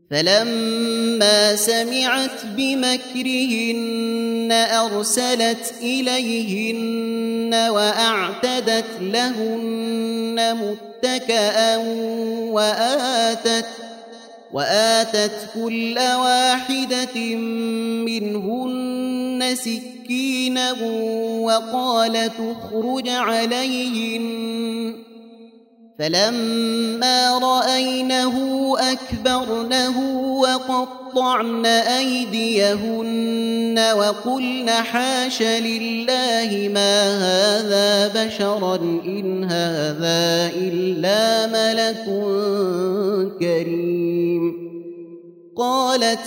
فلما سمعت بمكرهن أرسلت إليهن وأعتدت لهن متكئا وآتت كل واحدة منهن سكينا وقالت اخرج عليهن فلما رأينه أكبرنه وقطعن أيديهن وقلن حاش لله ما هذا بشرا إن هذا إلا ملك كريم. قالت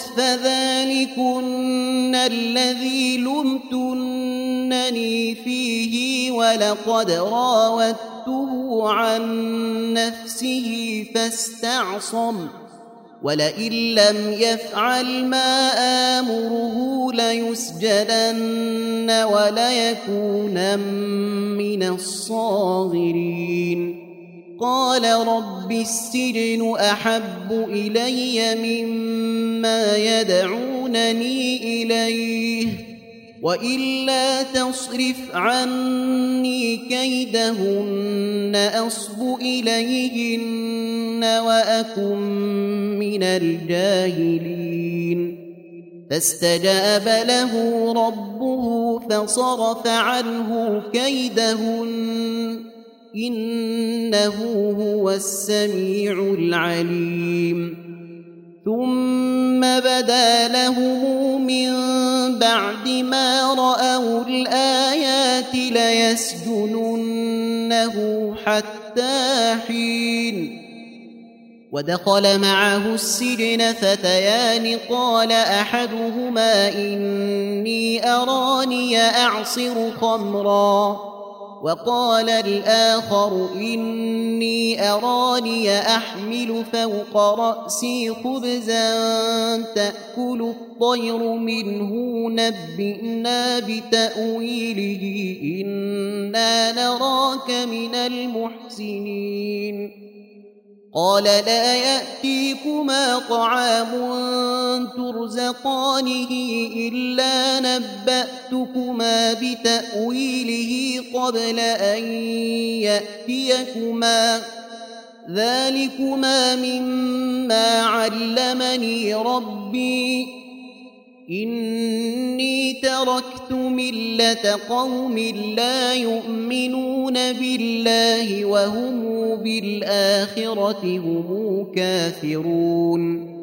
فذلكن الذي لمتنني فيه ولقد راودته عن نفسه فاستعصم ولئن لم يفعل ما آمره ليسجنن وليكونن من الصاغرين. قال رب السجن أحب إلي مما يدعونني إليه وإلا تصرف عني كيدهن أصب إليهن وأكن من الجاهلين. فاستجاب له ربه فصرف عنه كيدهن إنه هو السميع العليم. ثم بدا لهم من بعد ما رأوا الآيات ليسجننه حتى حين. ودخل معه السجن فتيان قال أحدهما إني أراني أعصر خمرا وقال الآخر إني أراني أحمل فوق رأسي خبزا تأكل الطير منه نبئنا بتأويله إنا نراك من المحسنين. قال لا يأتيكما طعام ترزقانه إلا نبأتكما بتأويله قبل أن يأتيكما ذلكما مما علمني ربي إني تركت ملة قوم لا يؤمنون بالله وهم بالآخرة هم كافرون.